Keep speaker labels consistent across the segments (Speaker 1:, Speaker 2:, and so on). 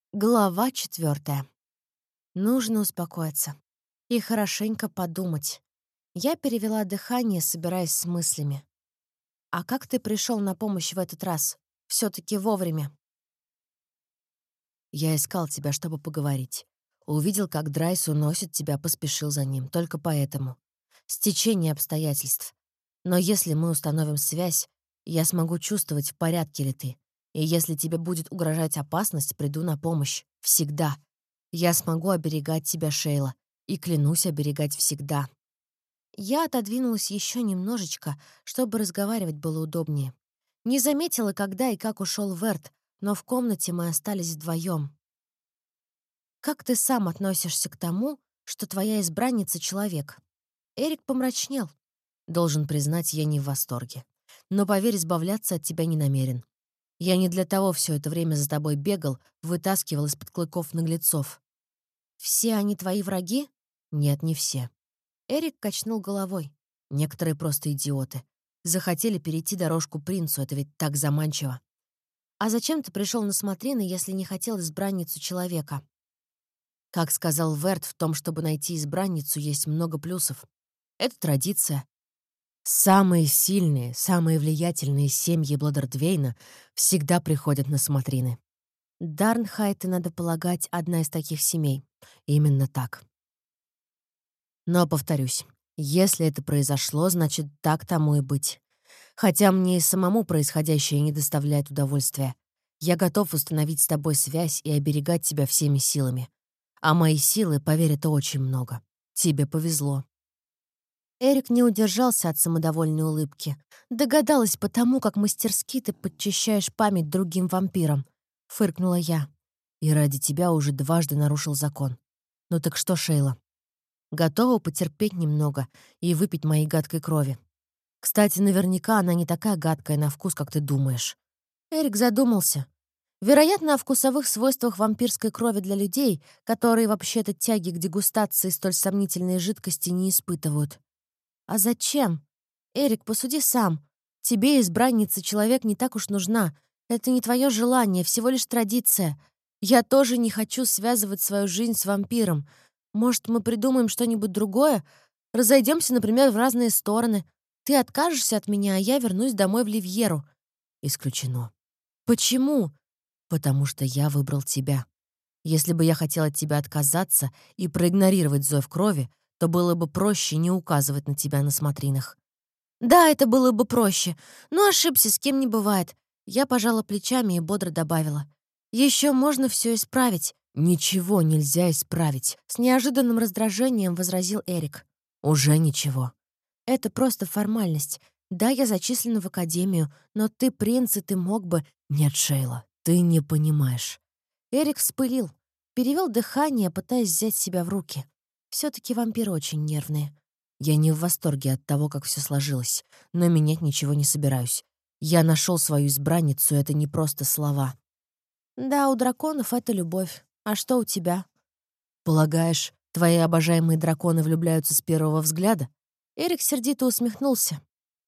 Speaker 1: Глава 4. Нужно успокоиться и хорошенько подумать. Я перевела дыхание, собираясь с мыслями. «А как ты пришел на помощь в этот раз? Все-таки вовремя».
Speaker 2: Я искал тебя, чтобы поговорить. Увидел, как Драйс уносит тебя, поспешил за ним. Только поэтому. Стечение обстоятельств. Но если мы установим связь, я смогу чувствовать, в порядке ли ты. И если тебе будет угрожать опасность, приду на помощь. Всегда. Я смогу оберегать тебя, Шейла. И клянусь оберегать всегда.
Speaker 1: Я отодвинулась еще немножечко, чтобы разговаривать было удобнее. Не заметила, когда и как ушел Верт, но в комнате мы остались вдвоем. «Как ты сам относишься к тому, что твоя избранница — человек?» Эрик помрачнел.
Speaker 2: Должен признать, я не в восторге. Но, поверь, избавляться от тебя не намерен. Я не для того все это время за тобой бегал, вытаскивал из-под клыков наглецов.
Speaker 1: «Все они твои враги?»
Speaker 2: Нет, не все.
Speaker 1: Эрик качнул головой.
Speaker 2: Некоторые просто идиоты. Захотели перейти дорожку принцу, это ведь так заманчиво.
Speaker 1: «А зачем ты пришел на смотрины, если не хотел избранницу человека?»
Speaker 2: Как сказал Верт, в том, чтобы найти избранницу, есть много плюсов. Это традиция. Самые сильные, самые влиятельные семьи Бладердвейна всегда приходят на смотрины.
Speaker 1: Дарнхайты, надо полагать, одна из таких семей.
Speaker 2: Именно так. Но, повторюсь, если это произошло, значит, так тому и быть. Хотя мне и самому происходящее не доставляет удовольствия. Я готов установить с тобой связь и оберегать тебя всеми силами. А мои силы, поверь, это очень много. Тебе повезло.
Speaker 1: Эрик не удержался от самодовольной улыбки. «Догадалась потому, как мастерски ты подчищаешь память другим вампирам», — фыркнула я.
Speaker 2: И ради тебя уже дважды нарушил закон. Ну так что, Шейла? Готова потерпеть немного и выпить моей гадкой крови? Кстати, наверняка она не такая гадкая на вкус, как ты думаешь.
Speaker 1: Эрик задумался. Вероятно, о вкусовых свойствах вампирской крови для людей, которые вообще-то тяги к дегустации столь сомнительной жидкости не испытывают. А зачем? Эрик, посуди сам. Тебе, избранница, человек не так уж нужна. Это не твое желание, всего лишь традиция. Я тоже не хочу связывать свою жизнь с вампиром. Может, мы придумаем что-нибудь другое? Разойдемся, например, в разные стороны. Ты откажешься от меня, а я вернусь домой в Ливьеру.
Speaker 2: Исключено.
Speaker 1: Почему?
Speaker 2: Потому что я выбрал тебя. Если бы я хотел от тебя отказаться и проигнорировать зов крови, то было бы проще не указывать на тебя на смотринах.
Speaker 1: Да, это было бы проще. Но ошибся, с кем не бывает. Я пожала плечами и бодро добавила. Еще можно все исправить.
Speaker 2: Ничего нельзя исправить.
Speaker 1: С неожиданным раздражением возразил Эрик.
Speaker 2: Уже ничего.
Speaker 1: Это просто формальность. Да, я зачислена в академию, но ты принц, и ты мог бы...
Speaker 2: Нет, Шейла, ты не понимаешь.
Speaker 1: Эрик вспылил, перевел дыхание, пытаясь взять себя в руки. Все-таки вампиры очень нервные.
Speaker 2: Я не в восторге от того, как все сложилось, но менять ничего не собираюсь. Я нашел свою избранницу, это не просто слова.
Speaker 1: Да, у драконов это любовь. А что у тебя?
Speaker 2: Полагаешь, твои обожаемые драконы влюбляются с первого взгляда?
Speaker 1: Эрик сердито усмехнулся.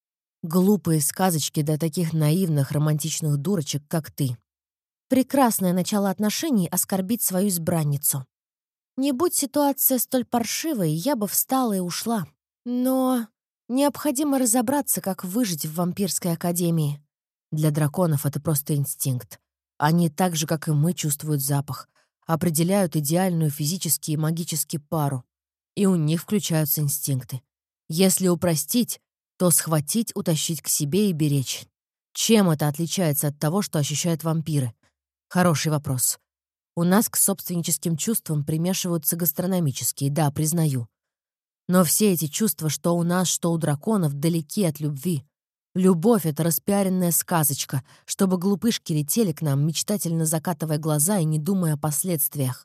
Speaker 2: Глупые сказочки для таких наивных, романтичных дурочек, как ты.
Speaker 1: Прекрасное начало отношений — оскорбить свою избранницу. Не будь ситуация столь паршивой, я бы встала и ушла. Но необходимо разобраться, как выжить в вампирской академии.
Speaker 2: Для драконов это просто инстинкт. Они так же, как и мы, чувствуют запах, определяют идеальную физически и магически пару. И у них включаются инстинкты. Если упростить, то схватить, утащить к себе и беречь. Чем это отличается от того, что ощущают вампиры? Хороший вопрос. У нас к собственническим чувствам примешиваются гастрономические, да, признаю. Но все эти чувства, что у нас, что у драконов, далеки от любви. Любовь — это распиаренная сказочка, чтобы глупышки летели к нам, мечтательно закатывая глаза и не думая о последствиях.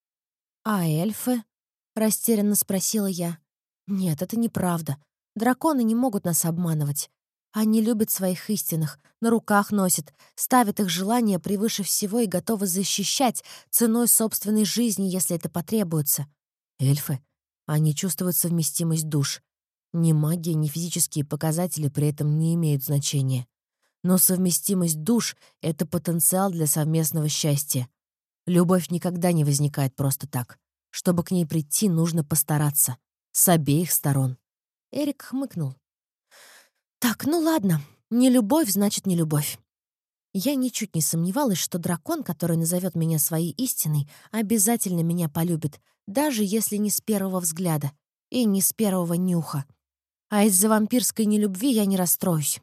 Speaker 1: «А эльфы?» — растерянно спросила я. «Нет, это неправда. Драконы не могут нас обманывать. Они любят своих истинных, на руках носят, ставят их желания превыше всего и готовы защищать ценой собственной жизни, если это потребуется.
Speaker 2: Эльфы? Они чувствуют совместимость душ. Ни магия, ни физические показатели при этом не имеют значения. Но совместимость душ — это потенциал для совместного счастья. Любовь никогда не возникает просто так. Чтобы к ней прийти, нужно постараться. С обеих сторон.
Speaker 1: Эрик хмыкнул. Так, ну ладно. Не любовь, значит, не любовь. Я ничуть не сомневалась, что дракон, который назовет меня своей истиной, обязательно меня полюбит, даже если не с первого взгляда и не с первого нюха. А из-за вампирской нелюбви я не расстроюсь.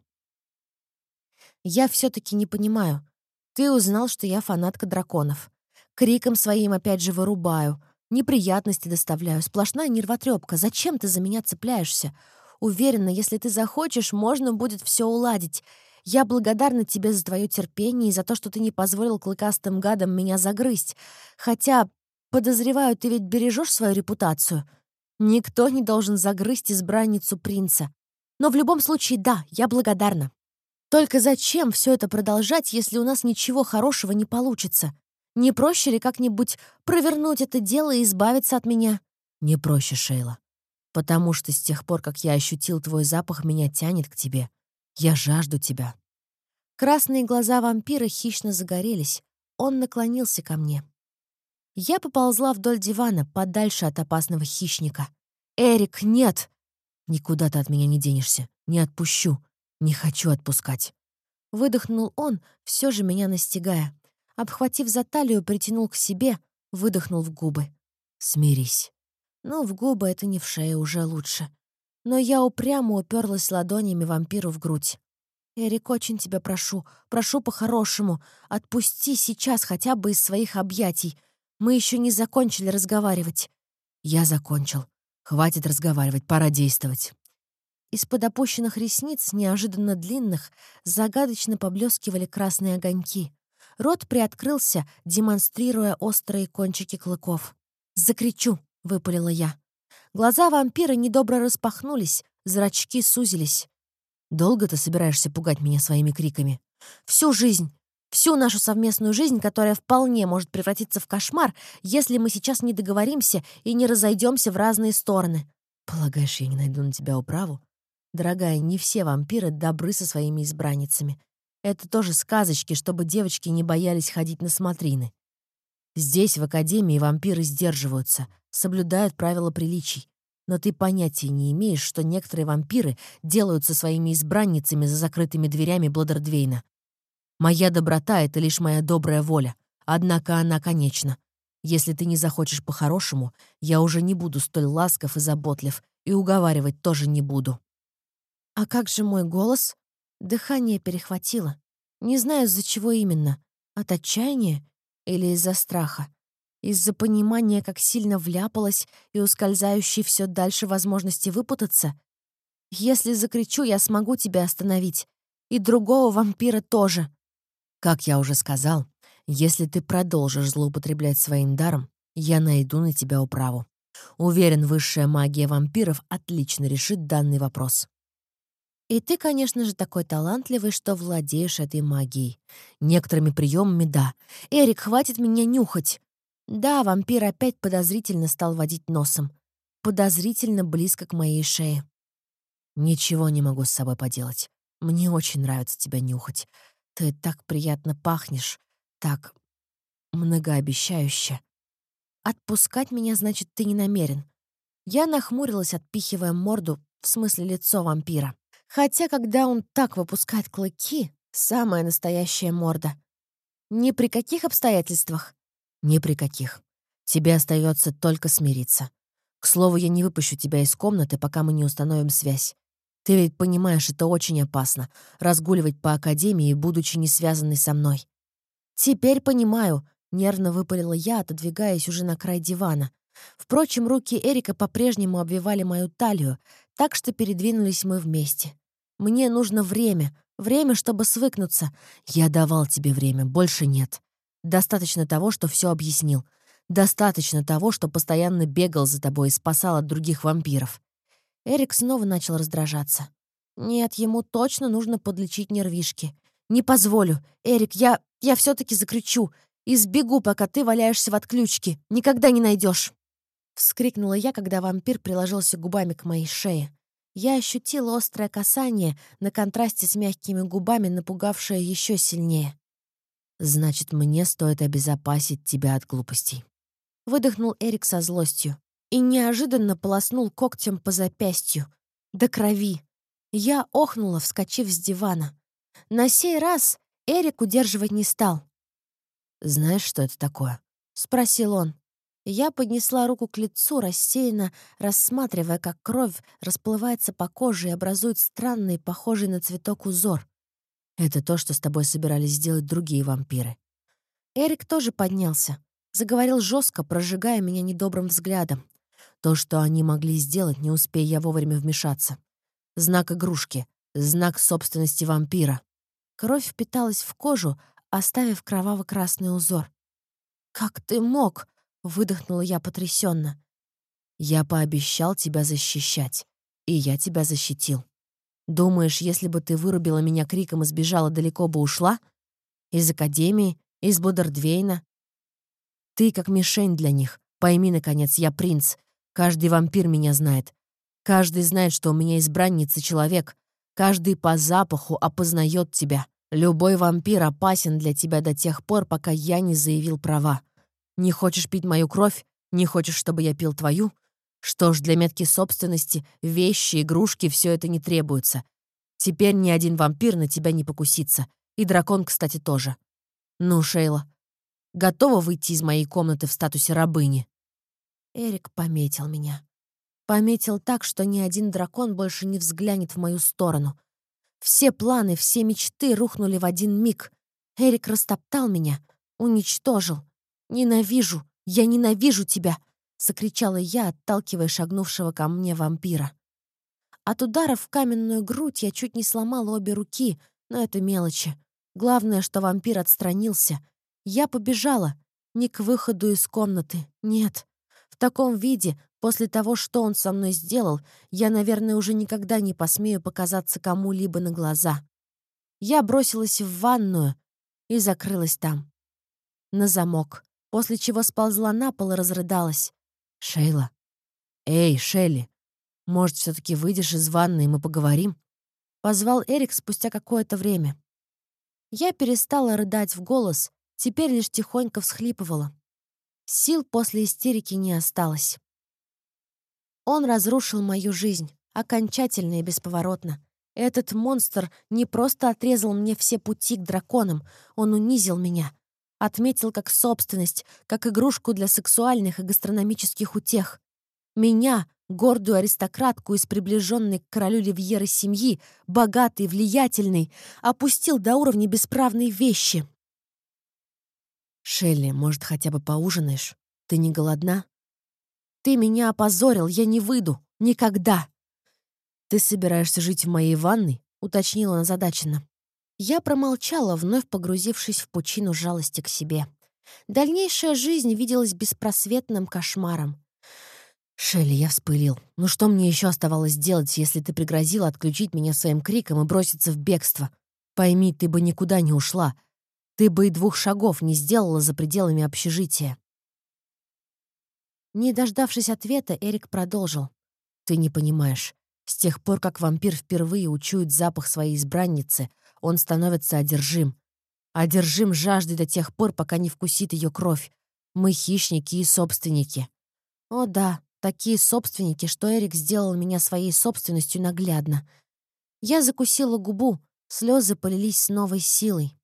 Speaker 1: Я все-таки не понимаю. Ты узнал, что я фанатка драконов. Криком своим опять же вырубаю. Неприятности доставляю. Сплошная нервотрепка. Зачем ты за меня цепляешься? Уверена, если ты захочешь, можно будет все уладить. Я благодарна тебе за твое терпение и за то, что ты не позволил клыкастым гадам меня загрызть. Хотя, подозреваю, ты ведь бережешь свою репутацию. Никто не должен загрызть избранницу принца. Но в любом случае, да, я благодарна. Только зачем все это продолжать, если у нас ничего хорошего не получится? Не проще ли как-нибудь провернуть это дело и избавиться от меня?
Speaker 2: Не проще, Шейла. Потому что с тех пор, как я ощутил твой запах, меня тянет к тебе. Я жажду тебя.
Speaker 1: Красные глаза вампира хищно загорелись. Он наклонился ко мне. Я поползла вдоль дивана, подальше от опасного хищника. «Эрик, нет!»
Speaker 2: Никуда ты от меня не денешься. Не отпущу. Не хочу отпускать.
Speaker 1: Выдохнул он, все же меня настигая. Обхватив за талию, притянул к себе, выдохнул в губы.
Speaker 2: Смирись.
Speaker 1: Ну, в губы это не в шею, уже лучше. Но я упрямо уперлась ладонями вампиру в грудь. «Эрик, очень тебя прошу, прошу по-хорошему, отпусти сейчас хотя бы из своих объятий. Мы еще не закончили разговаривать».
Speaker 2: Я закончил. Хватит разговаривать, пора действовать.
Speaker 1: Из-под опущенных ресниц, неожиданно длинных, загадочно поблескивали красные огоньки. Рот приоткрылся, демонстрируя острые кончики клыков. «Закричу!» — выпалила я. Глаза вампира недобро распахнулись, зрачки сузились.
Speaker 2: Долго ты собираешься пугать меня своими криками?
Speaker 1: «Всю жизнь! Всю нашу совместную жизнь, которая вполне может превратиться в кошмар, если мы сейчас не договоримся и не разойдемся в разные стороны».
Speaker 2: Полагаешь, я не найду на тебя управу? Дорогая, не все вампиры добры со своими избранницами. Это тоже сказочки, чтобы девочки не боялись ходить на смотрины. Здесь, в Академии, вампиры сдерживаются, соблюдают правила приличий. Но ты понятия не имеешь, что некоторые вампиры делают со своими избранницами за закрытыми дверями Бладердвейна. Моя доброта — это лишь моя добрая воля, однако она конечна. Если ты не захочешь по-хорошему, я уже не буду столь ласков и заботлив, и уговаривать тоже не буду.
Speaker 1: А как же мой голос? Дыхание перехватило. Не знаю, из-за чего именно. От отчаяния или из-за страха? Из-за понимания, как сильно вляпалась и ускользающей все дальше возможности выпутаться? Если закричу, я смогу тебя остановить. И другого вампира тоже.
Speaker 2: Как я уже сказал, если ты продолжишь злоупотреблять своим даром, я найду на тебя управу. Уверен, высшая магия вампиров отлично решит данный вопрос.
Speaker 1: И ты, конечно же, такой талантливый, что владеешь этой магией.
Speaker 2: Некоторыми приемами — да.
Speaker 1: Эрик, хватит меня нюхать. Да, вампир опять подозрительно стал водить носом. Подозрительно близко к моей шее.
Speaker 2: Ничего не могу с собой поделать. Мне очень нравится тебя нюхать. Ты так приятно пахнешь, так многообещающе.
Speaker 1: Отпускать меня, значит, ты не намерен. Я нахмурилась, отпихивая морду, в смысле лицо вампира. Хотя, когда он так выпускает клыки, самая настоящая морда. Ни при каких обстоятельствах.
Speaker 2: Ни при каких. Тебе остается только смириться. К слову, я не выпущу тебя из комнаты, пока мы не установим связь. Ты ведь понимаешь, это очень опасно — разгуливать по академии, будучи не связанной со мной.
Speaker 1: Теперь понимаю, нервно выпалила я, отодвигаясь уже на край дивана. Впрочем, руки Эрика по-прежнему обвивали мою талию, так что передвинулись мы вместе. Мне нужно время, время, чтобы свыкнуться.
Speaker 2: Я давал тебе время, больше нет. Достаточно того, что все объяснил. Достаточно того, что постоянно бегал за тобой и спасал от других вампиров.
Speaker 1: Эрик снова начал раздражаться. Нет, ему точно нужно подлечить нервишки. Не позволю. Эрик, я все-таки закричу. И сбегу, пока ты валяешься в отключке. Никогда не найдешь. Вскрикнула я, когда вампир приложился губами к моей шее. Я ощутила острое касание, на контрасте с мягкими губами, напугавшее еще сильнее.
Speaker 2: Значит, мне стоит обезопасить тебя от глупостей.
Speaker 1: Выдохнул Эрик со злостью и неожиданно полоснул когтем по запястью. До крови. Я охнула, вскочив с дивана. На сей раз Эрик удерживать не стал.
Speaker 2: «Знаешь, что это такое?»
Speaker 1: — спросил он. Я поднесла руку к лицу, рассеянно рассматривая, как кровь расплывается по коже и образует странный, похожий на цветок узор.
Speaker 2: «Это то, что с тобой собирались сделать другие вампиры».
Speaker 1: Эрик тоже поднялся. Заговорил жестко, прожигая меня недобрым взглядом.
Speaker 2: То, что они могли сделать, не успея я вовремя вмешаться. Знак игрушки, знак собственности вампира.
Speaker 1: Кровь впиталась в кожу, оставив кроваво-красный узор. «Как ты мог?» — выдохнула я потрясенно.
Speaker 2: Я пообещал тебя защищать, и я тебя защитил. Думаешь, если бы ты вырубила меня криком и сбежала, далеко бы ушла? Из Академии, из Будардвейна? Ты как мишень для них. Пойми, наконец, я принц. Каждый вампир меня знает. Каждый знает, что у меня избранница человек. Каждый по запаху опознает тебя. Любой вампир опасен для тебя до тех пор, пока я не заявил права. Не хочешь пить мою кровь? Не хочешь, чтобы я пил твою? Что ж, для метки собственности, вещи, игрушки — все это не требуется. Теперь ни один вампир на тебя не покусится. И дракон, кстати, тоже. Ну, Шейла, готова выйти из моей комнаты в статусе рабыни?»
Speaker 1: Эрик пометил меня. Пометил так, что ни один дракон больше не взглянет в мою сторону. Все планы, все мечты рухнули в один миг. Эрик растоптал меня, уничтожил. «Ненавижу! Я ненавижу тебя!» — закричала я, отталкивая шагнувшего ко мне вампира. От удара в каменную грудь я чуть не сломала обе руки, но это мелочи. Главное, что вампир отстранился. Я побежала. Не к выходу из комнаты. Нет. В таком виде, после того, что он со мной сделал, я, наверное, уже никогда не посмею показаться кому-либо на глаза. Я бросилась в ванную и закрылась там. На замок. После чего сползла на пол и разрыдалась.
Speaker 2: «Шейла! Эй, Шелли! Может, все-таки выйдешь из ванны, и мы поговорим?»
Speaker 1: Позвал Эрик спустя какое-то время. Я перестала рыдать в голос, теперь лишь тихонько всхлипывала. Сил после истерики не осталось. Он разрушил мою жизнь, окончательно и бесповоротно. Этот монстр не просто отрезал мне все пути к драконам, он унизил меня. Отметил как собственность, как игрушку для сексуальных и гастрономических утех. Меня, гордую аристократку из приближенной к королю Ливьеры семьи, богатой, влиятельной, опустил до уровня бесправной вещи.
Speaker 2: «Шелли, может, хотя бы поужинаешь? Ты не голодна?»
Speaker 1: «Ты меня опозорил, я не выйду. Никогда!»
Speaker 2: «Ты собираешься жить в моей ванной?»
Speaker 1: — уточнила он озадаченно. Я промолчала, вновь погрузившись в пучину жалости к себе. Дальнейшая жизнь виделась беспросветным кошмаром.
Speaker 2: «Шелли, я вспылил. Ну что мне еще оставалось делать, если ты пригрозила отключить меня своим криком и броситься в бегство? Пойми, ты бы никуда не ушла. Ты бы и 2 шагов не сделала за пределами общежития».
Speaker 1: Не дождавшись ответа, Эрик продолжил.
Speaker 2: «Ты не понимаешь. С тех пор, как вампир впервые учует запах своей избранницы, он становится одержим. Одержим жаждой до тех пор, пока не вкусит ее кровь. Мы хищники и собственники».
Speaker 1: О да, такие собственники, что Эрик сделал меня своей собственностью наглядно. Я закусила губу, слезы полились с новой силой.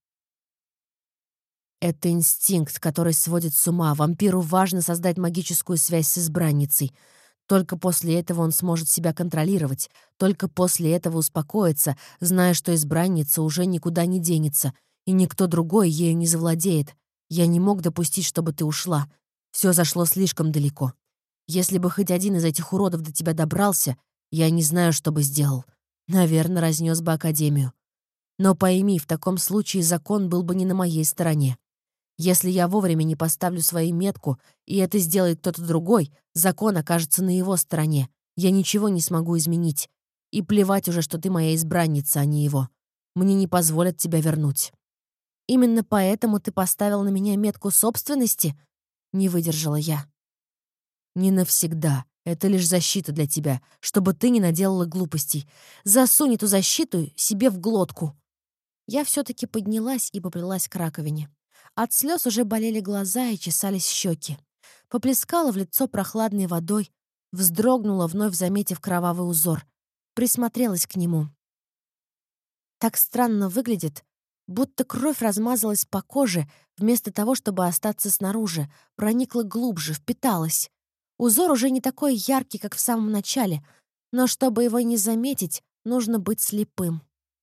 Speaker 2: Это инстинкт, который сводит с ума. Вампиру важно создать магическую связь с избранницей. Только после этого он сможет себя контролировать. Только после этого успокоится, зная, что избранница уже никуда не денется, и никто другой ею не завладеет. Я не мог допустить, чтобы ты ушла. Все зашло слишком далеко. Если бы хоть один из этих уродов до тебя добрался, я не знаю, что бы сделал. Наверное, разнес бы Академию. Но пойми, в таком случае закон был бы не на моей стороне. Если я вовремя не поставлю свою метку, и это сделает кто-то другой, закон окажется на его стороне. Я ничего не смогу изменить. И плевать уже, что ты моя избранница, а не его. Мне не позволят тебя вернуть.
Speaker 1: Именно поэтому ты поставил на меня метку собственности? Не выдержала я.
Speaker 2: Не навсегда. Это лишь защита для тебя, чтобы ты не наделала глупостей.
Speaker 1: Засунь эту защиту себе в глотку. Я все-таки поднялась и поплелась к раковине. От слез уже болели глаза и чесались щеки. Поплескала в лицо прохладной водой, вздрогнула, вновь заметив кровавый узор. Присмотрелась к нему. Так странно выглядит, будто кровь размазалась по коже, вместо того, чтобы остаться снаружи, проникла глубже, впиталась. Узор уже не такой яркий, как в самом начале, но чтобы его не заметить, нужно быть слепым.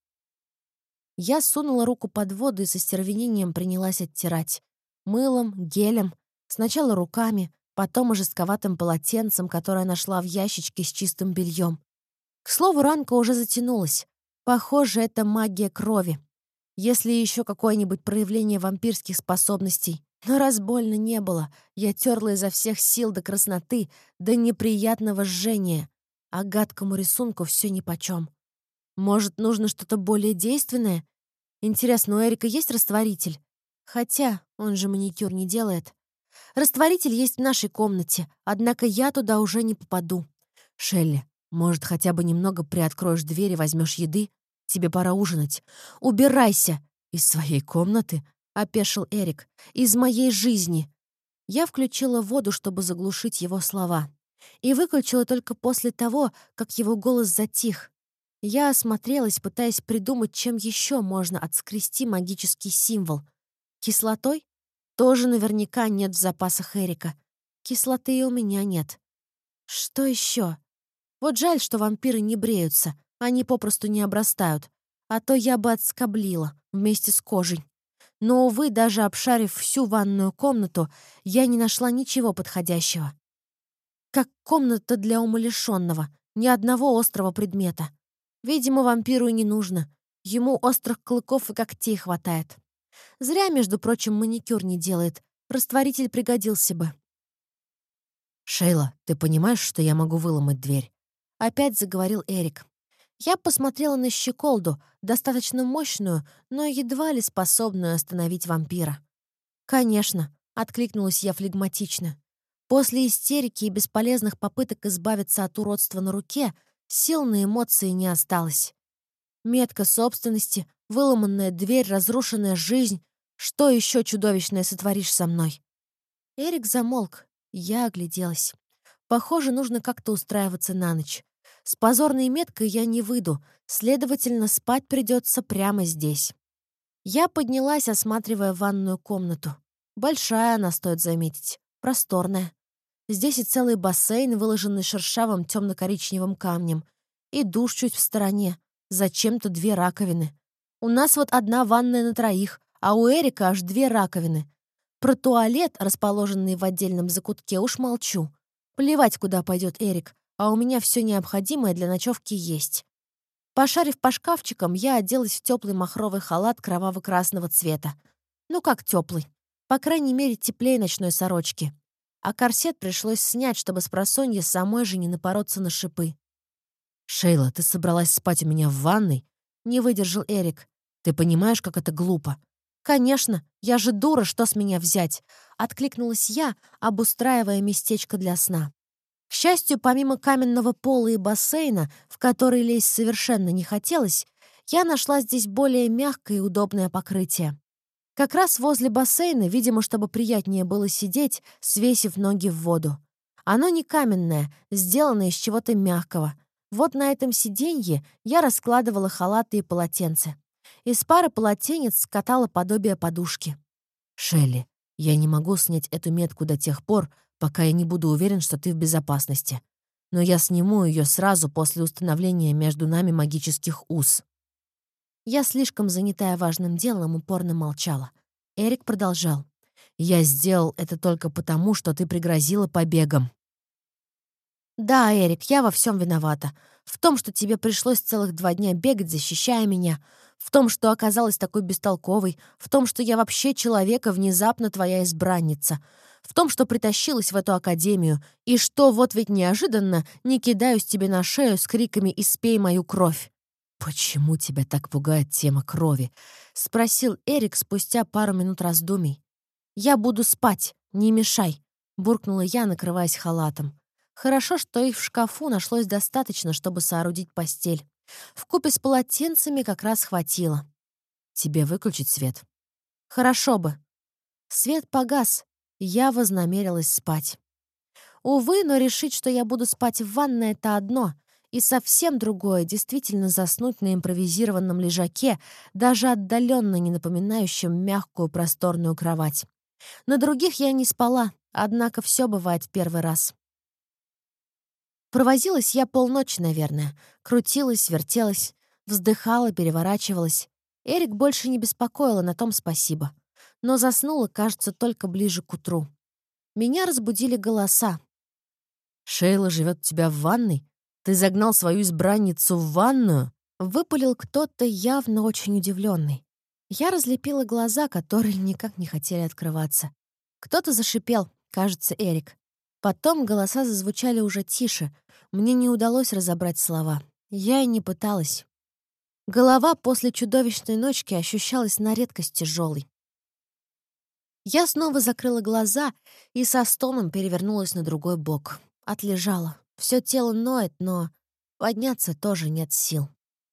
Speaker 1: Я сунула руку под воду и со стервенением принялась оттирать. Мылом, гелем, сначала руками, потом и жестковатым полотенцем, которое нашла в ящичке с чистым бельем. К слову, ранка уже затянулась. Похоже, это магия крови. Если еще какое-нибудь проявление вампирских способностей. Но раз больно не было, я терла изо всех сил до красноты, до неприятного жжения. А гадкому рисунку все нипочем. Может, нужно что-то более действенное? Интересно, у Эрика есть растворитель? Хотя он же маникюр не делает. Растворитель есть в нашей комнате, однако я туда уже не попаду. Шелли, может, хотя бы немного приоткроешь дверь и возьмешь еды? Тебе пора ужинать. Убирайся! Из своей комнаты? Опешил Эрик. Из моей жизни. Я включила воду, чтобы заглушить его слова. И выключила только после того, как его голос затих. Я осмотрелась, пытаясь придумать, чем еще можно отскрести магический символ. Кислотой? Тоже наверняка нет в запасах Эрика. Кислоты и у меня нет. Что еще? Вот жаль, что вампиры не бреются. Они попросту не обрастают. А то я бы отскоблила вместе с кожей. Но, увы, даже обшарив всю ванную комнату, я не нашла ничего подходящего. Как комната для умалишенного. Ни одного острого предмета. Видимо, вампиру и не нужно. Ему острых клыков и когтей хватает. Зря, между прочим, маникюр не делает. Растворитель пригодился бы.
Speaker 2: «Шейла, ты понимаешь, что я могу выломать дверь?»
Speaker 1: Опять заговорил Эрик. Я посмотрела на щеколду, достаточно мощную, но едва ли способную остановить вампира. «Конечно», — откликнулась я флегматично. После истерики и бесполезных попыток избавиться от уродства на руке сил на эмоции не осталось. Метка собственности, выломанная дверь, разрушенная жизнь. Что еще чудовищное сотворишь со мной? Эрик замолк. Я огляделась. Похоже, нужно как-то устраиваться на ночь. С позорной меткой я не выйду, следовательно, спать придется прямо здесь. Я поднялась, осматривая ванную комнату. Большая она, стоит заметить. Просторная. Здесь и целый бассейн, выложенный шершавым темно-коричневым камнем. И душ чуть в стороне. Зачем-то 2 раковины. У нас вот одна ванная на 3, а у Эрика аж 2 раковины. Про туалет, расположенный в отдельном закутке, уж молчу. Плевать, куда пойдет Эрик, а у меня все необходимое для ночевки есть. Пошарив по шкафчикам, я оделась в теплый махровый халат кроваво-красного цвета. Ну как теплый? По крайней мере, теплее ночной сорочки. А корсет пришлось снять, чтобы спросонья самой же не напороться на шипы.
Speaker 2: «Шейла, ты собралась спать у меня в ванной?»
Speaker 1: Не выдержал Эрик.
Speaker 2: «Ты понимаешь, как это глупо?»
Speaker 1: «Конечно, я же дура, что с меня взять?» Откликнулась я, обустраивая местечко для сна. К счастью, помимо каменного пола и бассейна, в который лезть совершенно не хотелось, я нашла здесь более мягкое и удобное покрытие. Как раз возле бассейна, видимо, чтобы приятнее было сидеть, свесив ноги в воду. Оно не каменное, сделано из чего-то мягкого. Вот на этом сиденье я раскладывала халаты и полотенце. Из пары полотенец скатала подобие подушки.
Speaker 2: «Шелли, я не могу снять эту метку до тех пор, пока я не буду уверен, что ты в безопасности. Но я сниму ее сразу после установления между нами магических уз».
Speaker 1: Я, слишком занятая важным делом, упорно молчала. Эрик продолжал.
Speaker 2: «Я сделал это только потому, что ты пригрозила побегом».
Speaker 1: «Да, Эрик, я во всем виновата. В том, что тебе пришлось целых 2 дня бегать, защищая меня. В том, что оказалась такой бестолковой. В том, что я вообще человека, внезапно твоя избранница. В том, что притащилась в эту академию. И что, вот ведь неожиданно, не кидаюсь тебе на шею с криками «Испей мою кровь».
Speaker 2: «Почему тебя так пугает тема крови?»
Speaker 1: — спросил Эрик спустя пару минут раздумий. «Я буду спать, не мешай», — буркнула я, накрываясь халатом. Хорошо, что их в шкафу нашлось достаточно, чтобы соорудить постель. Вкупе с полотенцами как раз хватило.
Speaker 2: «Тебе выключить свет?»
Speaker 1: Хорошо бы. Свет погас, я вознамерилась спать. Увы, но решить, что я буду спать в ванной — это одно, и совсем другое — действительно заснуть на импровизированном лежаке, даже отдаленно не напоминающем мягкую просторную кровать. На других я не спала, однако все бывает в первый раз. Провозилась я полночи, наверное. Крутилась, вертелась, вздыхала, переворачивалась. Эрик больше не беспокоила, на том спасибо. Но заснула, кажется, только ближе к утру. Меня разбудили голоса.
Speaker 2: «Шейла живет у тебя в ванной? Ты загнал свою избранницу в ванную?»
Speaker 1: Выпалил кто-то явно очень удивленный. Я разлепила глаза, которые никак не хотели открываться. Кто-то зашипел, кажется, Эрик. Потом голоса зазвучали уже тише. Мне не удалось разобрать слова. Я и не пыталась. Голова после чудовищной ночки ощущалась на редкость тяжелой. Я снова закрыла глаза и со стоном перевернулась на другой бок. Отлежала. Все тело ноет, но подняться тоже нет сил.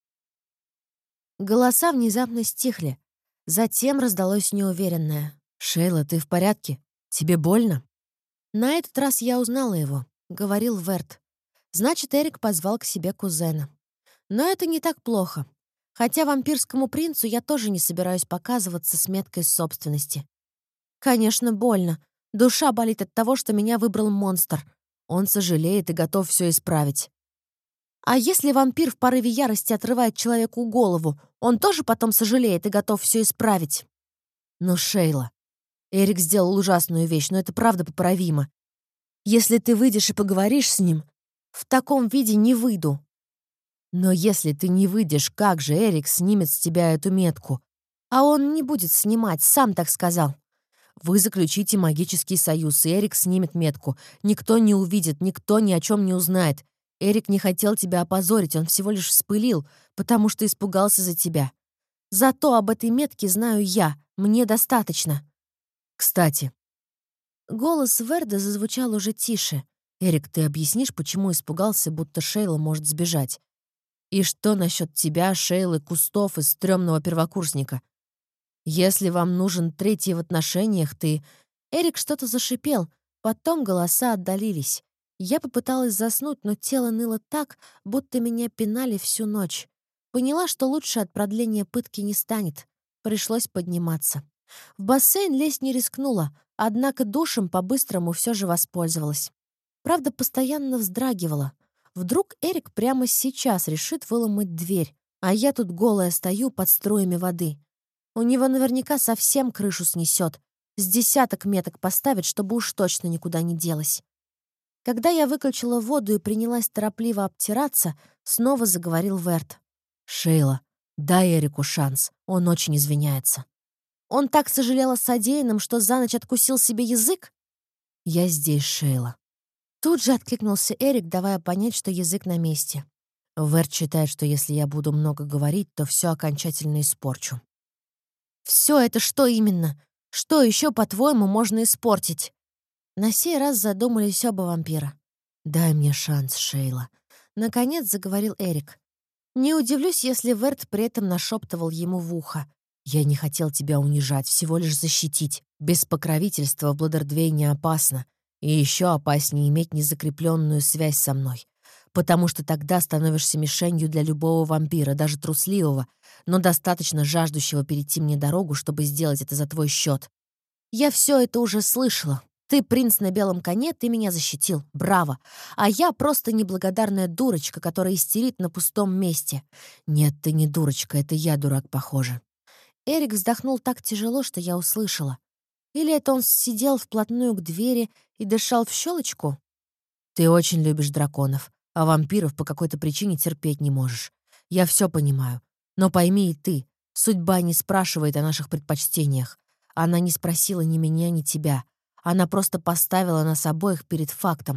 Speaker 1: Голоса внезапно стихли. Затем раздалось неуверенное.
Speaker 2: «Шейла, ты в порядке? Тебе больно?»
Speaker 1: На этот раз я узнала его. Говорил Верт. Значит, Эрик позвал к себе кузена. Но это не так плохо. Хотя вампирскому принцу я тоже не собираюсь показываться с меткой собственности. Конечно, больно. Душа болит от того, что меня выбрал монстр.
Speaker 2: Он сожалеет и готов все исправить.
Speaker 1: А если вампир в порыве ярости отрывает человеку голову, он тоже потом сожалеет и готов все исправить?
Speaker 2: «Ну, Шейла, Эрик сделал ужасную вещь, но это правда поправимо. Если ты выйдешь и поговоришь с ним,
Speaker 1: В таком виде не выйду.
Speaker 2: но если ты не выйдешь, как же Эрик снимет с тебя эту метку?
Speaker 1: А он не будет снимать, сам так сказал.
Speaker 2: Вы заключите магический союз, и Эрик снимет метку. Никто не увидит, никто ни о чем не узнает. Эрик не хотел тебя опозорить, он всего лишь вспылил, потому что испугался за тебя.
Speaker 1: Зато об этой метке знаю я, мне достаточно.
Speaker 2: Кстати,
Speaker 1: Голос Верда зазвучал уже тише.
Speaker 2: Эрик, ты объяснишь, почему испугался, будто Шейла может сбежать? И что насчет тебя, Шейлы, кустов и стрёмного первокурсника? Если вам нужен третий в отношениях, ты...
Speaker 1: Эрик что-то зашипел, потом голоса отдалились. Я попыталась заснуть, но тело ныло так, будто меня пинали всю ночь. Поняла, что лучше от продления пытки не станет. Пришлось подниматься. В бассейн лезть не рискнула, однако душем по-быстрому все же воспользовалась. Правда, постоянно вздрагивала. Вдруг Эрик прямо сейчас решит выломать дверь, а я тут голая стою под струями воды. У него наверняка совсем крышу снесет. С десяток меток поставит, чтобы уж точно никуда не делась. Когда я выключила воду и принялась торопливо обтираться, снова заговорил Верт.
Speaker 2: Шейла, дай Эрику шанс, он очень извиняется.
Speaker 1: Он так сожалел о содеянном, что за ночь откусил себе язык?
Speaker 2: Я здесь, Шейла.
Speaker 1: Тут же откликнулся Эрик, давая понять, что язык на месте.
Speaker 2: Верт считает, что если я буду много говорить, то все окончательно испорчу.
Speaker 1: Все это что именно? Что еще, по-твоему, можно испортить? На сей раз задумались оба вампира.
Speaker 2: Дай мне шанс, Шейла.
Speaker 1: Наконец заговорил Эрик. Не удивлюсь, если Верт при этом нашептывал ему в ухо.
Speaker 2: Я не хотел тебя унижать, всего лишь защитить. Без покровительства в Бладердвейне опасно. И еще опаснее иметь незакрепленную связь со мной. Потому что тогда становишься мишенью для любого вампира, даже трусливого, но достаточно жаждущего перейти мне дорогу, чтобы сделать это за твой счет.
Speaker 1: Я все это уже слышала. Ты принц на белом коне, ты меня защитил. Браво. А я просто неблагодарная дурочка, которая истерит на пустом месте.
Speaker 2: Нет, ты не дурочка, это я дурак, похоже.
Speaker 1: Эрик вздохнул так тяжело, что я услышала. Или это он сидел вплотную к двери и дышал в щелочку?
Speaker 2: Ты очень любишь драконов, а вампиров по какой-то причине терпеть не можешь. Я все понимаю. Но пойми и ты, судьба не спрашивает о наших предпочтениях. Она не спросила ни меня, ни тебя. Она просто поставила нас обоих перед фактом.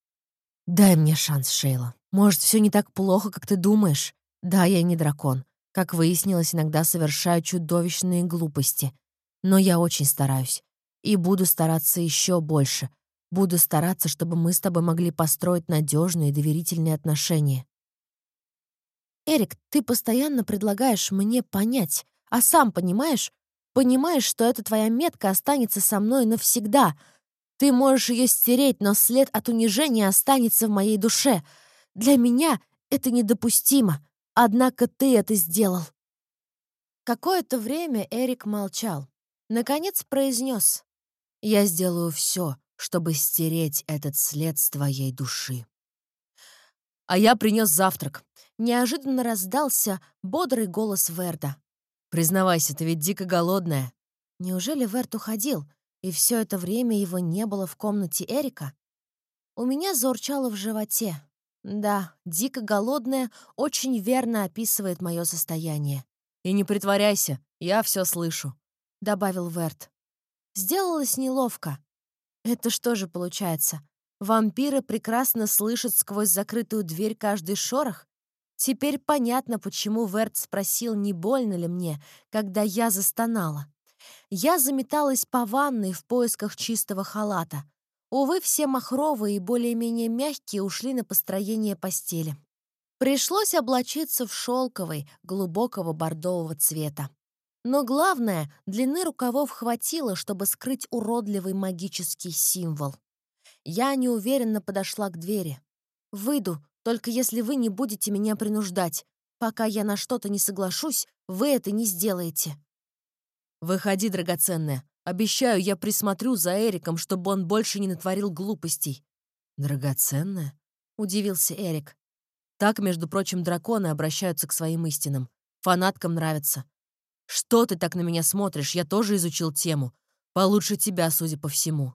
Speaker 2: Дай мне шанс, Шейла. Может, все не так плохо, как ты думаешь? Да, я не дракон. Как выяснилось, иногда совершаю чудовищные глупости. Но я очень стараюсь. И буду стараться еще больше. Буду стараться, чтобы мы с тобой могли построить надежные и доверительные отношения.
Speaker 1: Эрик, ты постоянно предлагаешь мне понять, а сам понимаешь, понимаешь, что эта твоя метка останется со мной навсегда. Ты можешь ее стереть, но след от унижения останется в моей душе. Для меня это недопустимо. Однако ты это сделал». Какое-то время Эрик молчал. Наконец произнес: «Я сделаю все, чтобы стереть этот след с твоей души». «А я принес завтрак». Неожиданно раздался бодрый голос Верда. «Признавайся, ты ведь дико голодная». Неужели Верд уходил, и все это время его не было в комнате Эрика? У меня заурчало в животе. Да, дико голодная очень верно описывает мое состояние. «И не притворяйся, я все слышу», — добавил Верд. Сделалось неловко. Это что же получается? Вампиры прекрасно слышат сквозь закрытую дверь каждый шорох? Теперь понятно, почему Верт спросил, не больно ли мне, когда я застонала. Я заметалась по ванной в поисках чистого халата. Увы, все махровые и более-менее мягкие ушли на построение постели. Пришлось облачиться в шелковый, глубокого бордового цвета. Но главное, длины рукавов хватило, чтобы скрыть уродливый магический символ. Я неуверенно подошла к двери. «Выйду, только если вы не будете меня принуждать. Пока я на что-то не соглашусь, вы это не сделаете». «Выходи, драгоценная. Обещаю, я присмотрю за Эриком, чтобы он больше не натворил глупостей». «Драгоценная?» — удивился Эрик. «Так, между прочим, драконы обращаются к своим истинам. Фанаткам нравится. Что ты так на меня смотришь? Я тоже изучил тему. Получше тебя, судя по всему».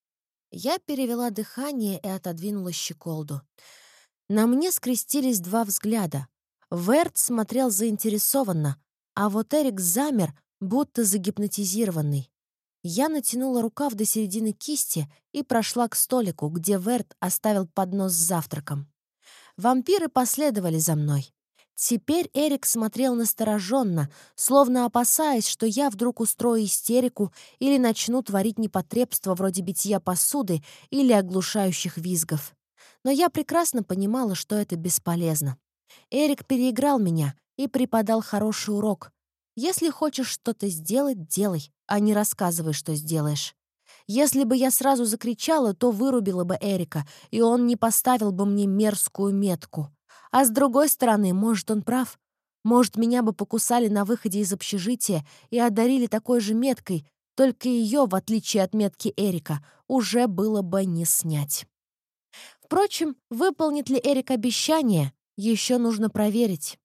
Speaker 1: Я перевела дыхание и отодвинула щеколду. На мне скрестились два взгляда. Верт смотрел заинтересованно, а вот Эрик замер, будто загипнотизированный. Я натянула рукав до середины кисти и прошла к столику, где Верт оставил поднос с завтраком. Вампиры последовали за мной. Теперь Эрик смотрел настороженно, словно опасаясь, что я вдруг устрою истерику или начну творить непотребство вроде битья посуды или оглушающих визгов. Но я прекрасно понимала, что это бесполезно. Эрик переиграл меня и преподал хороший урок. Если хочешь что-то сделать, делай, а не рассказывай, что сделаешь. Если бы я сразу закричала, то вырубила бы Эрика, и он не поставил бы мне мерзкую метку. А с другой стороны, может, он прав. Может, меня бы покусали на выходе из общежития и одарили такой же меткой, только ее, в отличие от метки Эрика, уже было бы не снять. Впрочем, выполнит ли Эрик обещание, еще нужно проверить.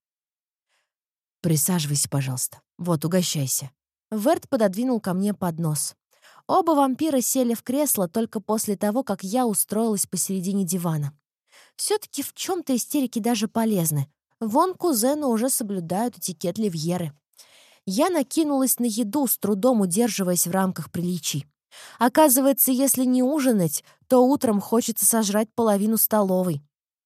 Speaker 1: «Присаживайся, пожалуйста. Вот, угощайся». Верт пододвинул ко мне поднос. Оба вампира сели в кресло только после того, как я устроилась посередине дивана. Все-таки в чем-то истерики даже полезны. Вон кузены уже соблюдают этикет Ливьеры. Я накинулась на еду, с трудом удерживаясь в рамках приличий. Оказывается, если не ужинать, то утром хочется сожрать половину столовой.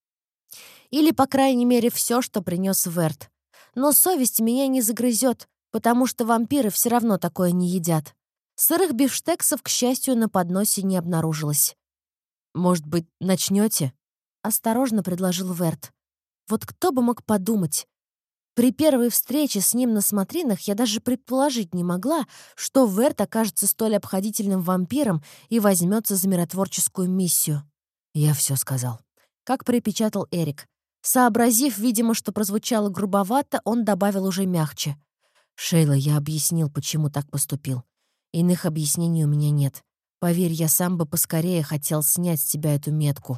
Speaker 1: Или, по крайней мере, все, что принес Верт. Но совесть меня не загрызет, потому что вампиры все равно такое не едят. Сырых бифштексов, к счастью, на подносе не обнаружилось. «Может быть, начнете?» — осторожно предложил Верт. Вот кто бы мог подумать. При первой встрече с ним на смотринах я даже предположить не могла, что Верт окажется столь обходительным вампиром и возьмется за миротворческую миссию. «Я все сказал», — как припечатал Эрик. Сообразив, видимо, что прозвучало грубовато, он добавил уже мягче. «Шейла, я объяснил, почему так поступил. Иных объяснений у меня нет. Поверь, я сам бы поскорее хотел снять с тебя эту метку.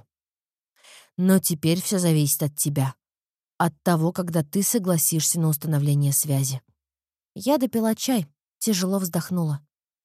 Speaker 1: Но теперь все зависит от тебя. От того, когда ты согласишься на установление связи». Я допила чай, тяжело вздохнула.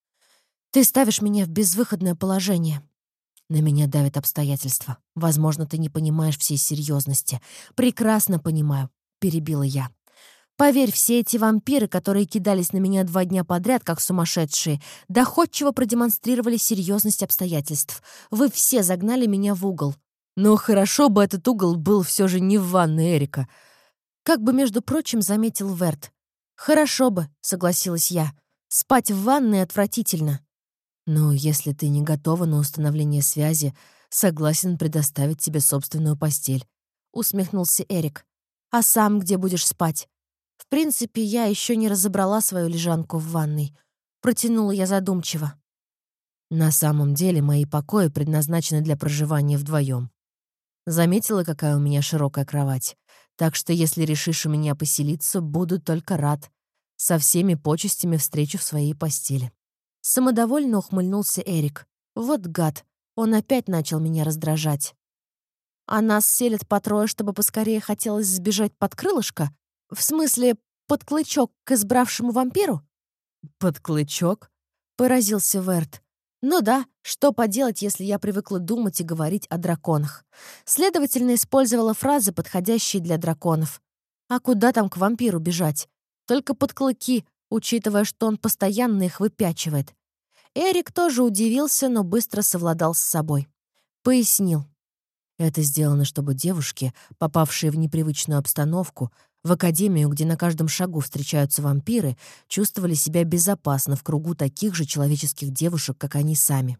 Speaker 1: «Ты ставишь меня в безвыходное положение». «На меня давят обстоятельства. Возможно, ты не понимаешь всей серьезности. Прекрасно понимаю», — перебила я. «Поверь, все эти вампиры, которые кидались на меня 2 дня подряд, как сумасшедшие, доходчиво продемонстрировали серьезность обстоятельств. Вы все загнали меня в угол». «Ну, хорошо бы этот угол был все же не в ванной Эрика», — как бы, между прочим, заметил Верт. «Хорошо бы», — согласилась я. «Спать в ванной отвратительно». «Ну, если ты не готова на установление связи, согласен предоставить тебе собственную постель», — усмехнулся Эрик. «А сам где будешь спать?» В принципе, я еще не разобрала свою лежанку в ванной. Протянула я задумчиво.
Speaker 2: На самом деле мои покои предназначены для проживания вдвоем. Заметила, какая у меня широкая кровать? Так что если решишь у меня поселиться, буду только рад. Со всеми почестями встречу в своей постели.
Speaker 1: Самодовольно ухмыльнулся Эрик. Вот гад, он опять начал меня раздражать. А нас селят по трое, чтобы поскорее хотелось сбежать под крылышко? В смысле, под клычок к избравшему вампиру?
Speaker 2: Под клычок?
Speaker 1: Поразился Верт. Ну да, что поделать, если я привыкла думать и говорить о драконах. Следовательно, использовала фразы, подходящие для драконов. А куда там к вампиру бежать? Только под клыки, учитывая, что он постоянно их выпячивает. Эрик тоже удивился, но быстро совладал с собой. Пояснил.
Speaker 2: Это сделано, чтобы девушки, попавшие в непривычную обстановку, в академию, где на каждом шагу встречаются вампиры, чувствовали себя безопасно в кругу таких же человеческих девушек, как они сами.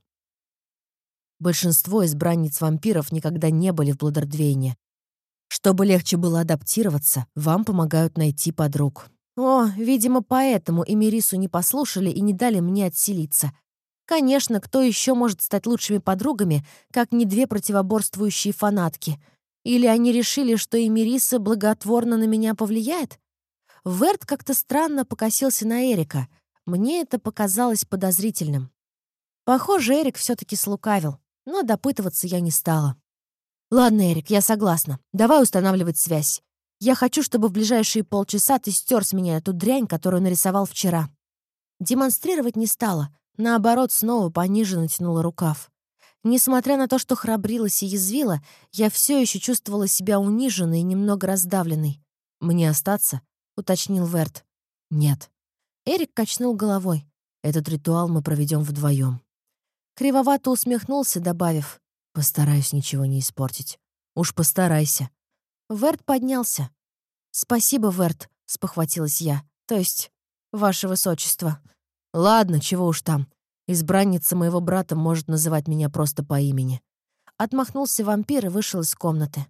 Speaker 2: Большинство избранниц вампиров никогда не были в Бладердвейне. Чтобы легче было адаптироваться, вам помогают найти подруг.
Speaker 1: О, видимо, поэтому Эмирису не послушали и не дали мне отселиться. Конечно, кто еще может стать лучшими подругами, как не две противоборствующие фанатки? Или они решили, что Эмириса благотворно на меня повлияет? Верт как-то странно покосился на Эрика. Мне это показалось подозрительным. Похоже, Эрик все-таки слукавил, но допытываться я не стала. «Ладно, Эрик, я согласна. Давай устанавливать связь. Я хочу, чтобы в ближайшие полчаса ты стер с меня эту дрянь, которую нарисовал вчера». Демонстрировать не стала. Наоборот, снова пониже натянула рукав. Несмотря на то, что храбрилась и язвила, я все еще чувствовала себя униженной и немного раздавленной.
Speaker 2: «Мне остаться?»
Speaker 1: — уточнил Верт.
Speaker 2: «Нет.
Speaker 1: Эрик качнул головой.
Speaker 2: Этот ритуал мы проведем вдвоем.
Speaker 1: Кривовато усмехнулся, добавив.
Speaker 2: Постараюсь ничего не испортить. Уж постарайся».
Speaker 1: Верт поднялся. «Спасибо, Верт», — спохватилась я. «То есть, ваше высочество».
Speaker 2: «Ладно, чего уж там. Избранница моего брата может называть меня просто по имени».
Speaker 1: Отмахнулся вампир и вышел из комнаты.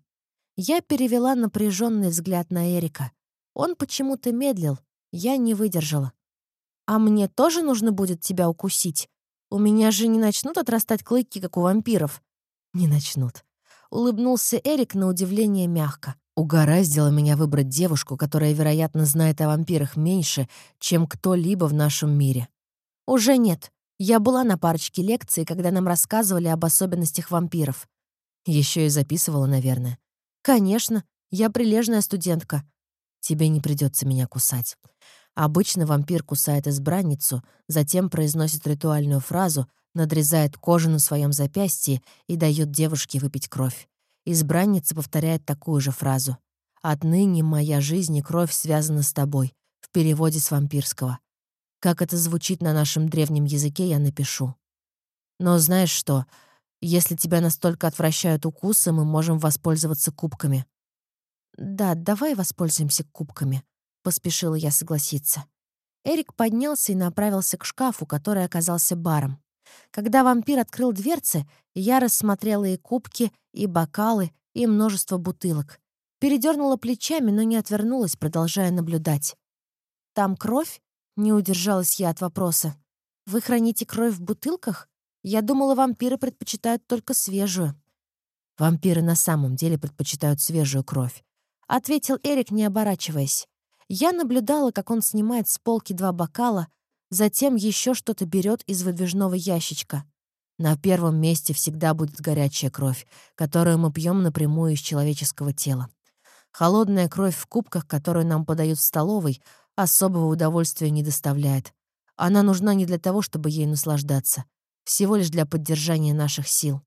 Speaker 1: Я перевела напряженный взгляд на Эрика. Он почему-то медлил. Я не выдержала. «А мне тоже нужно будет тебя укусить? У меня же не начнут отрастать клыки, как у вампиров?»
Speaker 2: «Не начнут».
Speaker 1: Улыбнулся Эрик на удивление мягко.
Speaker 2: Угораздило меня выбрать девушку, которая, вероятно, знает о вампирах меньше, чем кто-либо в нашем мире.
Speaker 1: Уже нет. Я была на парочке лекций, когда нам рассказывали об особенностях вампиров.
Speaker 2: Еще и записывала, наверное.
Speaker 1: Конечно, я прилежная студентка.
Speaker 2: Тебе не придется меня кусать. Обычно вампир кусает избранницу, затем произносит ритуальную фразу, надрезает кожу на своем запястье и дает девушке выпить кровь. Избранница повторяет такую же фразу. «Отныне моя жизнь и кровь связаны с тобой», в переводе с вампирского. Как это звучит на нашем древнем языке, я напишу. Но знаешь что? Если тебя настолько отвращают укусы, мы можем воспользоваться кубками.
Speaker 1: «Да, давай воспользуемся кубками», — поспешила я согласиться. Эрик поднялся и направился к шкафу, который оказался баром. Когда вампир открыл дверцы, я рассмотрела и кубки, и бокалы, и множество бутылок. Передернула плечами, но не отвернулась, продолжая наблюдать. «Там кровь?» — не удержалась я от вопроса. «Вы храните кровь в бутылках? Я думала, вампиры предпочитают только свежую».
Speaker 2: «Вампиры на самом деле предпочитают свежую кровь»,
Speaker 1: — ответил Эрик, не оборачиваясь. Я наблюдала, как он снимает с полки 2 бокала, затем еще что-то берет из выдвижного ящичка.
Speaker 2: На первом месте всегда будет горячая кровь, которую мы пьем напрямую из человеческого тела. Холодная кровь в кубках, которую нам подают в столовой, особого удовольствия не доставляет. Она нужна не для того, чтобы ей наслаждаться, всего лишь для поддержания наших сил.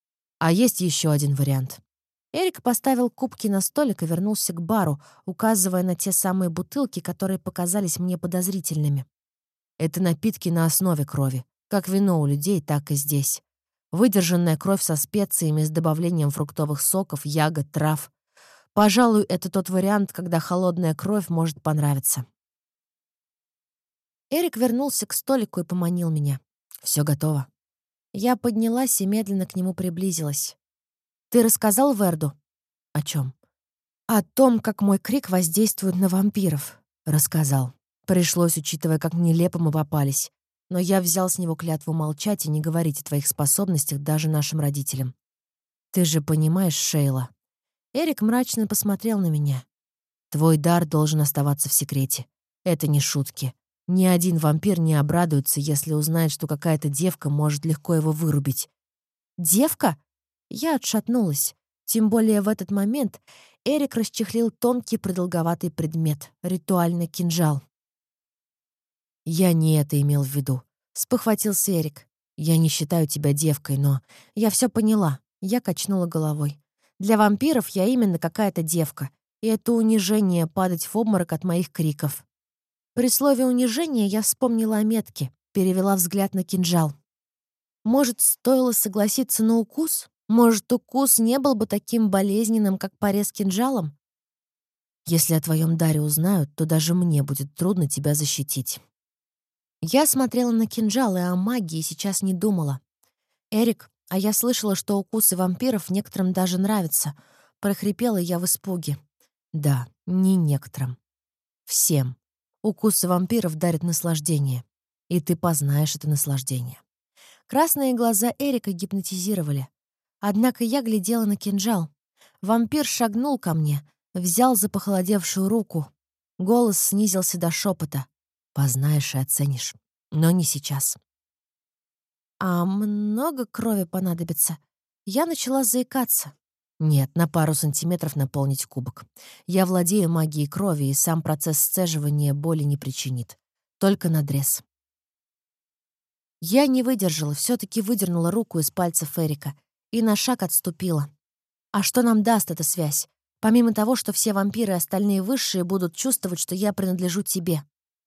Speaker 2: А есть еще один вариант.
Speaker 1: Эрик поставил кубки на столик и вернулся к бару, указывая на те самые бутылки, которые показались мне подозрительными.
Speaker 2: Это напитки на основе крови, как вино у людей, так и здесь. Выдержанная кровь со специями с добавлением фруктовых соков, ягод, трав. Пожалуй, это тот вариант, когда холодная кровь может понравиться.
Speaker 1: Эрик вернулся к столику и поманил меня.
Speaker 2: Все готово.
Speaker 1: Я поднялась и медленно к нему приблизилась. «Ты рассказал Верду?»
Speaker 2: О чем?
Speaker 1: «О том, как мой крик воздействует на вампиров».
Speaker 2: Рассказал. Пришлось, учитывая, как нелепо мы попались. но я взял с него клятву молчать и не говорить о твоих способностях даже нашим родителям. Ты же понимаешь, Шейла. Эрик мрачно посмотрел на меня. Твой дар должен оставаться в секрете. Это не шутки. Ни один вампир не обрадуется, если узнает, что какая-то девка может легко его вырубить. Девка? Я отшатнулась. Тем более в этот момент Эрик расчехлил тонкий продолговатый предмет — ритуальный кинжал. «Я не это имел в виду», — спохватился Эрик. «Я не считаю тебя девкой, но...» «Я все поняла», — я качнула головой. «Для вампиров я именно какая-то девка, и это унижение — падать в обморок от моих криков». При слове «унижение» я вспомнила о метке, перевела взгляд на кинжал. Может, стоило согласиться на укус? Может, укус не был бы таким болезненным, как порез кинжалом? Если о твоем даре узнают, то даже мне будет трудно тебя защитить. Я смотрела на кинжал и о магии сейчас не думала. «Эрик, а я слышала, что укусы вампиров некоторым даже нравятся», — прохрипела я в испуге. «Да, не некоторым. Всем. Укусы вампиров дарят наслаждение. И ты познаешь это наслаждение». Красные глаза Эрика гипнотизировали. Однако я глядела на кинжал. Вампир шагнул ко мне, взял за похолодевшую руку. Голос снизился до шепота. «Познаешь и оценишь. Но не сейчас». «А много крови понадобится?» Я начала заикаться. «Нет, на пару сантиметров наполнить кубок. Я владею магией крови, и сам процесс сцеживания боли не причинит. Только надрез». Я не выдержала, все-таки выдернула руку из пальцев Эрика и на шаг отступила. А что нам даст эта связь? Помимо того, что все вампиры и остальные высшие будут чувствовать, что я принадлежу тебе.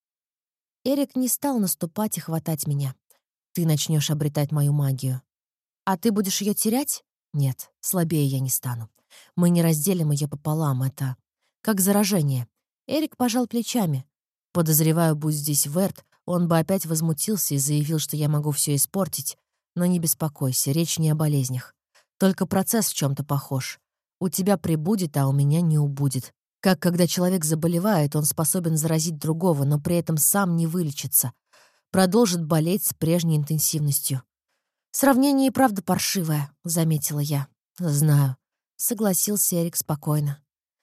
Speaker 2: Эрик не стал наступать и хватать меня. Ты начнешь обретать мою магию. А ты будешь ее терять? Нет, слабее я не стану. Мы не разделим ее пополам, это как заражение. Эрик пожал плечами. Подозреваю, будь здесь Верт, он бы опять возмутился и заявил, что я могу все испортить. Но не беспокойся, речь не о болезнях. Только процесс в чем то похож. У тебя прибудет, а у меня не убудет. Как когда человек заболевает, он способен заразить другого, но при этом сам не вылечится. Продолжит болеть с прежней интенсивностью. «Сравнение и правда паршивое», — заметила я. «Знаю», — согласился Эрик спокойно.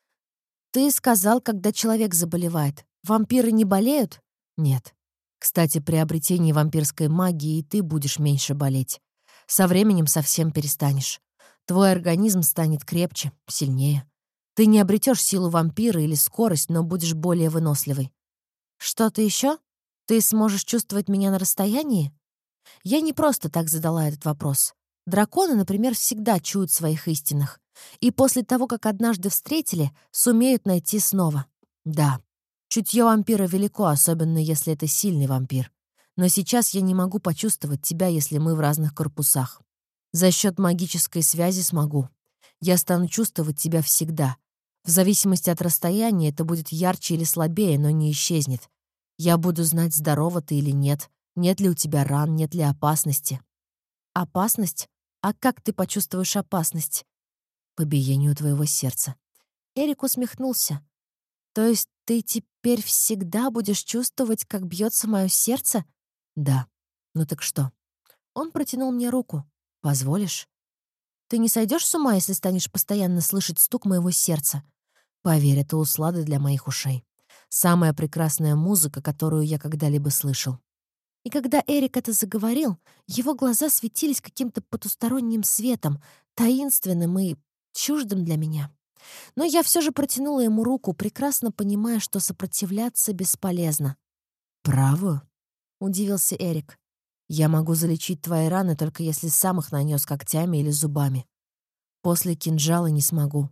Speaker 2: «Ты сказал, когда человек заболевает. Вампиры не болеют?» «Нет. Кстати, при обретении вампирской магии ты будешь меньше болеть. Со временем совсем перестанешь. Твой организм станет крепче, сильнее. Ты не обретешь силу вампира или скорость, но будешь более выносливой. Что-то еще? Ты сможешь чувствовать меня на расстоянии?» Я не просто так задала этот вопрос. Драконы, например, всегда чуют своих истинных. И после того, как однажды встретили, сумеют найти снова. Да, чутье вампира велико, особенно если это сильный вампир. Но сейчас я не могу почувствовать тебя, если мы в разных корпусах. За счет магической связи смогу. Я стану чувствовать тебя всегда. В зависимости от расстояния это будет ярче или слабее, но не исчезнет. Я буду знать, здорова ты или нет, нет ли у тебя ран, нет ли опасности. Опасность? А как ты почувствуешь опасность? По биению твоего сердца. Эрик усмехнулся. То есть ты теперь всегда будешь чувствовать, как бьется мое сердце? Да. Ну так что? Он протянул мне руку. Позволишь? Ты не сойдешь с ума, если станешь постоянно слышать стук моего сердца? Поверь, это услада для моих ушей. Самая прекрасная музыка, которую я когда-либо слышал. И когда Эрик это заговорил, его глаза светились каким-то потусторонним светом, таинственным и чуждым для меня. Но я все же протянула ему руку, прекрасно понимая, что сопротивляться бесполезно. «Правую?» — удивился Эрик. «Я могу залечить твои раны, только если сам их нанес когтями или зубами. После кинжала не смогу».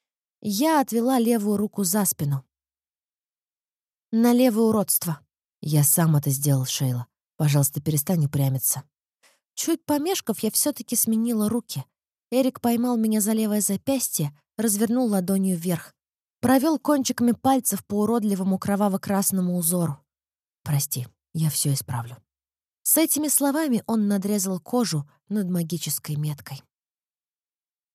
Speaker 2: Я отвела левую руку за спину. На левое уродство. Я сам это сделал, Шейла. Пожалуйста, перестань упрямиться. Чуть помешков, я все-таки сменила руки. Эрик поймал меня за левое запястье, развернул ладонью вверх. Провел кончиками пальцев по уродливому кроваво-красному узору. «Прости, я все исправлю». С этими словами он надрезал кожу над магической меткой.